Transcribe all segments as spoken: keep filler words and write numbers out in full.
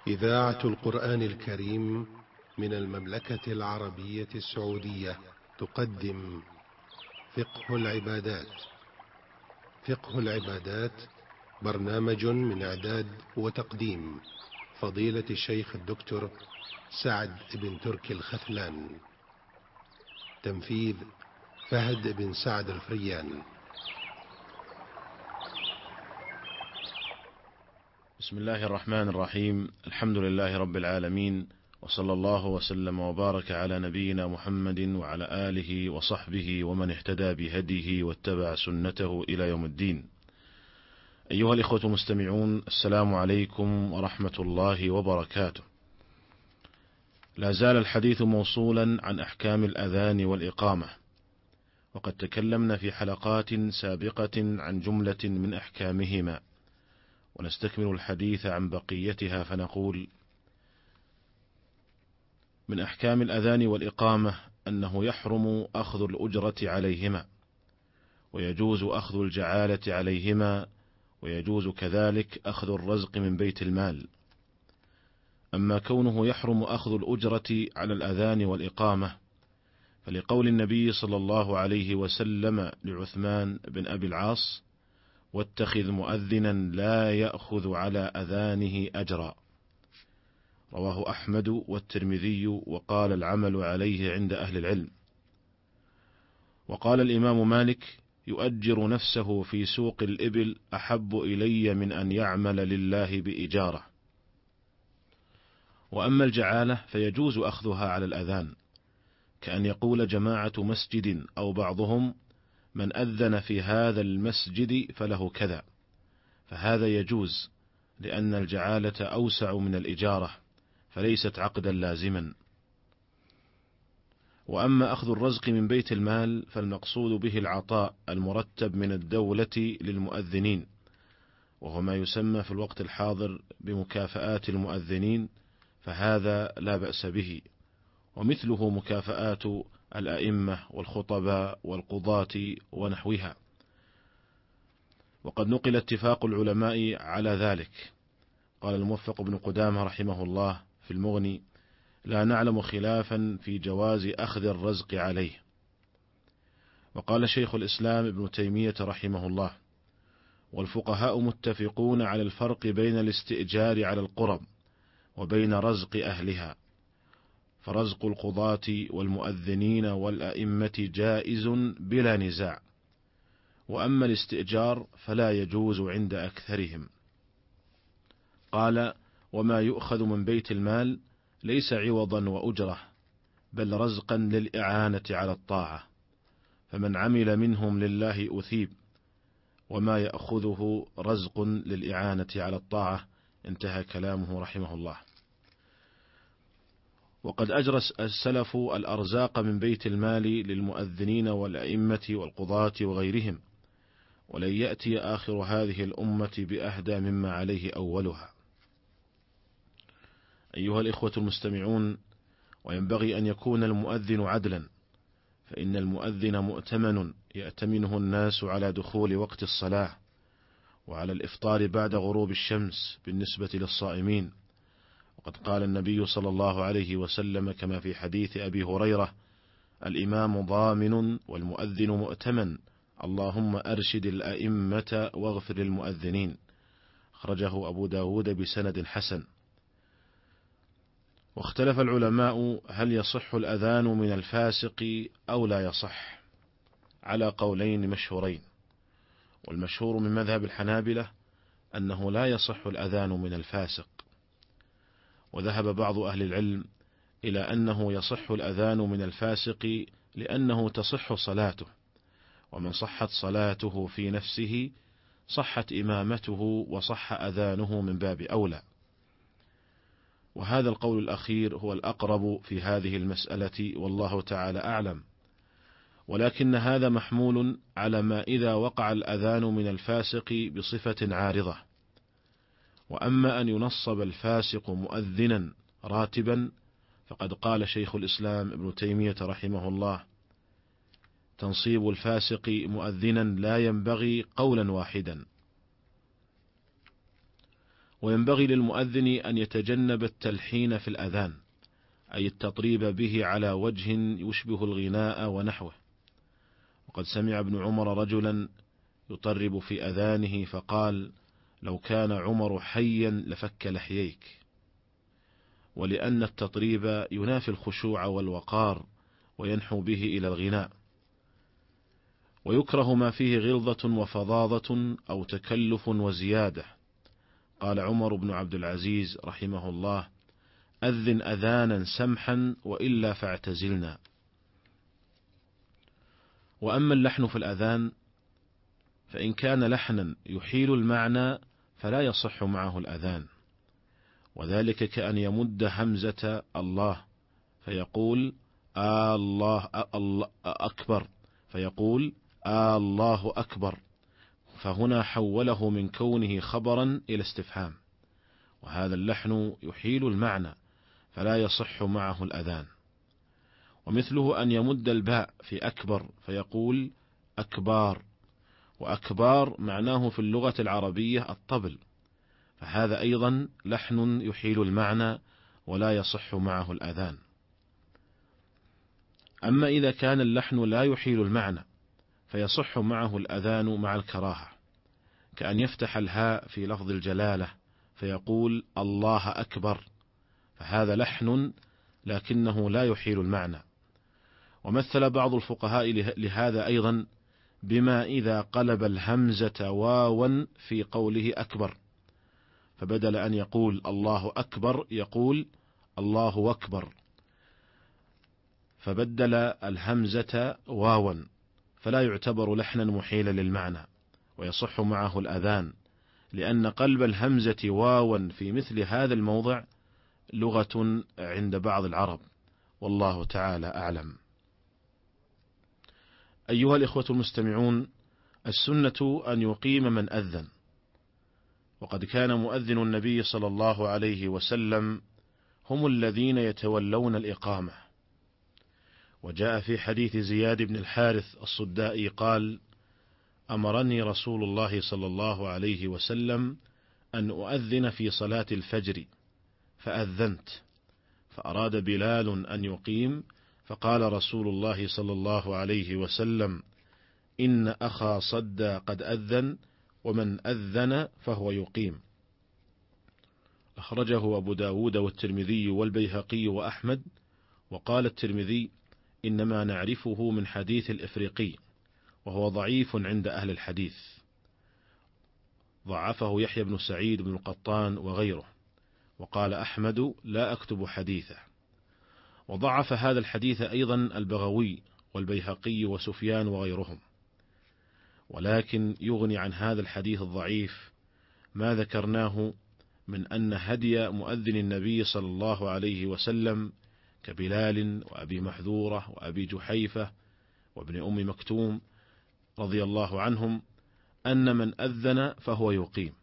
إذاعة القرآن الكريم من المملكة العربية السعودية تقدم فقه العبادات. فقه العبادات برنامج من إعداد وتقديم فضيلة الشيخ الدكتور سعد بن تركي الختلان. تنفيذ فهد بن سعد الفريان. بسم الله الرحمن الرحيم. الحمد لله رب العالمين، وصلى الله وسلم وبارك على نبينا محمد وعلى آله وصحبه ومن اهتدى بهديه واتبع سنته إلى يوم الدين. أيها الإخوة المستمعون، السلام عليكم ورحمة الله وبركاته. لا زال الحديث موصولا عن أحكام الأذان والإقامة، وقد تكلمنا في حلقات سابقة عن جملة من أحكامهما، ونستكمل الحديث عن بقيتها فنقول: من أحكام الأذان والإقامة أنه يحرم أخذ الأجرة عليهما، ويجوز أخذ الجعالة عليهما، ويجوز كذلك أخذ الرزق من بيت المال. أما كونه يحرم أخذ الأجرة على الأذان والإقامة فلقول النبي صلى الله عليه وسلم لعثمان بن أبي العاص: واتخذ مؤذنا لا يأخذ على أذانه أجرا، رواه أحمد والترمذي، وقال العمل عليه عند أهل العلم. وقال الإمام مالك: يؤجر نفسه في سوق الإبل أحب إلي من أن يعمل لله بإجارة. وأما الجعالة فيجوز أخذها على الأذان، كأن يقول جماعة مسجد أو بعضهم: من أذن في هذا المسجد فله كذا، فهذا يجوز، لأن الجعالة أوسع من الإجارة، فليست عقدا لازما. وأما أخذ الرزق من بيت المال فالمقصود به العطاء المرتب من الدولة للمؤذنين، وهو ما يسمى في الوقت الحاضر بمكافآت المؤذنين، فهذا لا بأس به، ومثله مكافآت الأئمة والخطباء والقضاة ونحوها. وقد نقل اتفاق العلماء على ذلك. قال الموفق بن قدامة رحمه الله في المغني: لا نعلم خلافا في جواز أخذ الرزق عليه. وقال شيخ الإسلام ابن تيمية رحمه الله: والفقهاء متفقون على الفرق بين الاستئجار على القرب وبين رزق أهلها، فرزق القضاة والمؤذنين والأئمة جائز بلا نزاع، وأما الاستئجار فلا يجوز عند أكثرهم. قال: وما يؤخذ من بيت المال ليس عوضا وأجرة، بل رزقا للإعانة على الطاعة، فمن عمل منهم لله أثيب، وما يأخذه رزق للإعانة على الطاعة. انتهى كلامه رحمه الله. وقد أجرى السلف الأرزاق من بيت المال للمؤذنين والأئمة والقضاة وغيرهم، ولن يأتي آخر هذه الأمة بأهدى مما عليه أولها. أيها الإخوة المستمعون، وينبغي أن يكون المؤذن عدلا، فإن المؤذن مؤتمن يأتمنه الناس على دخول وقت الصلاة، وعلى الإفطار بعد غروب الشمس بالنسبة للصائمين. وقد قال النبي صلى الله عليه وسلم كما في حديث أبي هريرة: الإمام ضامن والمؤذن مؤتمن، اللهم أرشد الأئمة واغفر للمؤذنين. أخرجه أبو داود بسند حسن. واختلف العلماء هل يصح الأذان من الفاسق أو لا يصح، على قولين مشهورين. والمشهور من مذهب الحنابلة أنه لا يصح الأذان من الفاسق، وذهب بعض أهل العلم إلى أنه يصح الأذان من الفاسق لأنه تصح صلاته، ومن صحت صلاته في نفسه صحت إمامته وصح أذانه من باب أولى. وهذا القول الأخير هو الأقرب في هذه المسألة، والله تعالى أعلم. ولكن هذا محمول على ما إذا وقع الأذان من الفاسق بصفة عارضة. وأما أن ينصب الفاسق مؤذنا راتبا فقد قال شيخ الإسلام ابن تيمية رحمه الله: تنصيب الفاسق مؤذنا لا ينبغي قولا واحدا. وينبغي للمؤذن أن يتجنب التلحين في الأذان، أي التطريب به على وجه يشبه الغناء ونحوه. وقد سمع ابن عمر رجلا يطرب في أذانه فقال: لو كان عمر حيا لفك لحييك. ولأن التطريب ينافي الخشوع والوقار وينحو به إلى الغناء. ويكره ما فيه غلظة وفظاظة أو تكلف وزيادة. قال عمر بن عبد العزيز رحمه الله: أذن أذانا سمحا وإلا فاعتزلنا. وأما اللحن في الأذان فإن كان لحنا يحيل المعنى فلا يصح معه الأذان، وذلك كأن يمد همزة الله فيقول آه الله الله أكبر، فيقول آه الله أكبر، فهنا حوله من كونه خبرا إلى استفهام، وهذا اللحن يحيل المعنى فلا يصح معه الأذان. ومثله أن يمد الباء في أكبر فيقول أكبار، وأكبار معناه في اللغة العربية الطبل، فهذا أيضا لحن يحيل المعنى ولا يصح معه الأذان. أما إذا كان اللحن لا يحيل المعنى فيصح معه الأذان مع الكراهة، كأن يفتح الهاء في لفظ الجلالة فيقول الله أكبر، فهذا لحن لكنه لا يحيل المعنى. ومثل بعض الفقهاء لهذا أيضا بما إذا قلب الهمزة واوا في قوله أكبر، فبدل أن يقول الله أكبر يقول الله أكبر، فبدل الهمزة واوا، فلا يعتبر لحنا محيلا للمعنى ويصح معه الأذان، لأن قلب الهمزة واوا في مثل هذا الموضع لغة عند بعض العرب، والله تعالى أعلم. أيها الإخوة المستمعون، السنة أن يقيم من أذن، وقد كان مؤذن النبي صلى الله عليه وسلم هم الذين يتولون الإقامة. وجاء في حديث زياد بن الحارث الصدائي قال: أمرني رسول الله صلى الله عليه وسلم أن أؤذن في صلاة الفجر، فأذنت، فأراد بلال أن يقيم، فقال رسول الله صلى الله عليه وسلم: إن أخا صدى قد أذن، ومن أذن فهو يقيم. أخرجه أبو داود والترمذي والبيهقي وأحمد. وقال الترمذي: إنما نعرفه من حديث الإفريقي، وهو ضعيف عند أهل الحديث، ضعفه يحيى بن سعيد بن القطان وغيره. وقال أحمد: لا أكتب حديثه. وضعف هذا الحديث أيضا البغوي والبيهقي وسفيان وغيرهم. ولكن يغني عن هذا الحديث الضعيف ما ذكرناه من أن هدي مؤذن النبي صلى الله عليه وسلم كبلال وأبي محذورة وأبي جحيفة وابن أم مكتوم رضي الله عنهم أن من أذن فهو يقيم.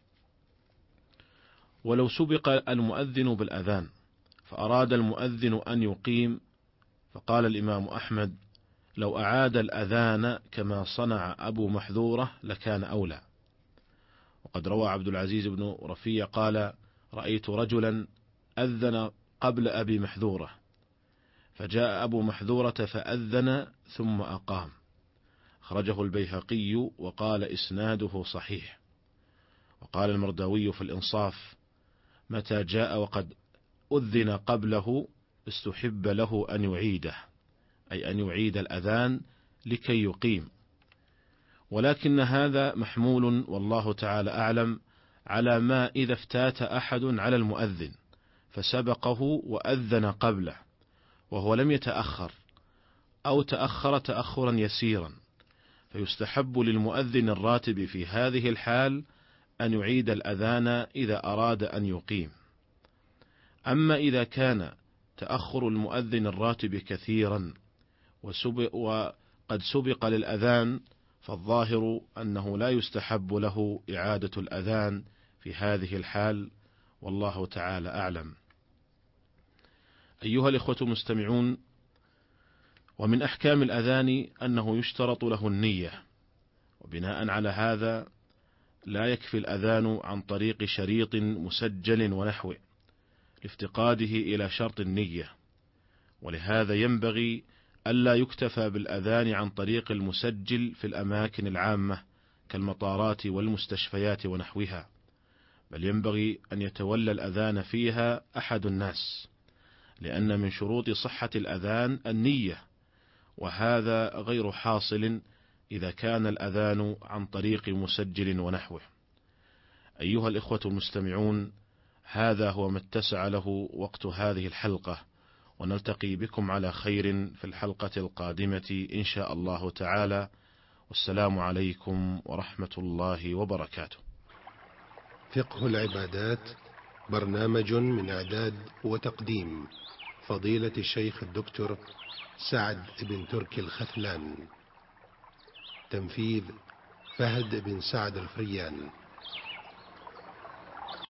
ولو سبق المؤذن بالأذان فأراد المؤذن أن يقيم، فقال الإمام أحمد: لو أعاد الأذان كما صنع أبو محذورة لكان أولى. وقد روى عبد العزيز بن رفيع قال: رأيت رجلا أذن قبل أبي محذورة، فجاء أبو محذورة فأذن ثم أقام. أخرجه البيهقي وقال إسناده صحيح. وقال المرداوي في الإنصاف: متى جاء وقد أذن قبله استحب له أن يعيده، أي أن يعيد الأذان لكي يقيم. ولكن هذا محمول والله تعالى أعلم على ما إذا افتات أحد على المؤذن فسبقه وأذن قبله وهو لم يتأخر، أو تأخر تأخرا يسيرا، فيستحب للمؤذن الراتب في هذه الحال أن يعيد الأذان إذا أراد أن يقيم. أما إذا كان تأخر المؤذن الراتب كثيرا وسبق وقد سبق للأذان فالظاهر أنه لا يستحب له إعادة الأذان في هذه الحال، والله تعالى أعلم. أيها الإخوة المستمعون، ومن أحكام الأذان أنه يشترط له النية، وبناء على هذا لا يكفي الأذان عن طريق شريط مسجل ونحوه لافتقاده إلى شرط النية، ولهذا ينبغي ألا يكتفى بالأذان عن طريق المسجل في الأماكن العامة كالمطارات والمستشفيات ونحوها، بل ينبغي أن يتولى الأذان فيها أحد الناس، لأن من شروط صحة الأذان النية، وهذا غير حاصل إذا كان الأذان عن طريق مسجل ونحوه. أيها الإخوة المستمعون، هذا هو ما اتسع له وقت هذه الحلقة، ونلتقي بكم على خير في الحلقة القادمة إن شاء الله تعالى، والسلام عليكم ورحمة الله وبركاته. فقه العبادات، برنامج من إعداد وتقديم فضيلة الشيخ الدكتور سعد بن تركي الخثلان، تنفيذ فهد بن سعد الفريان.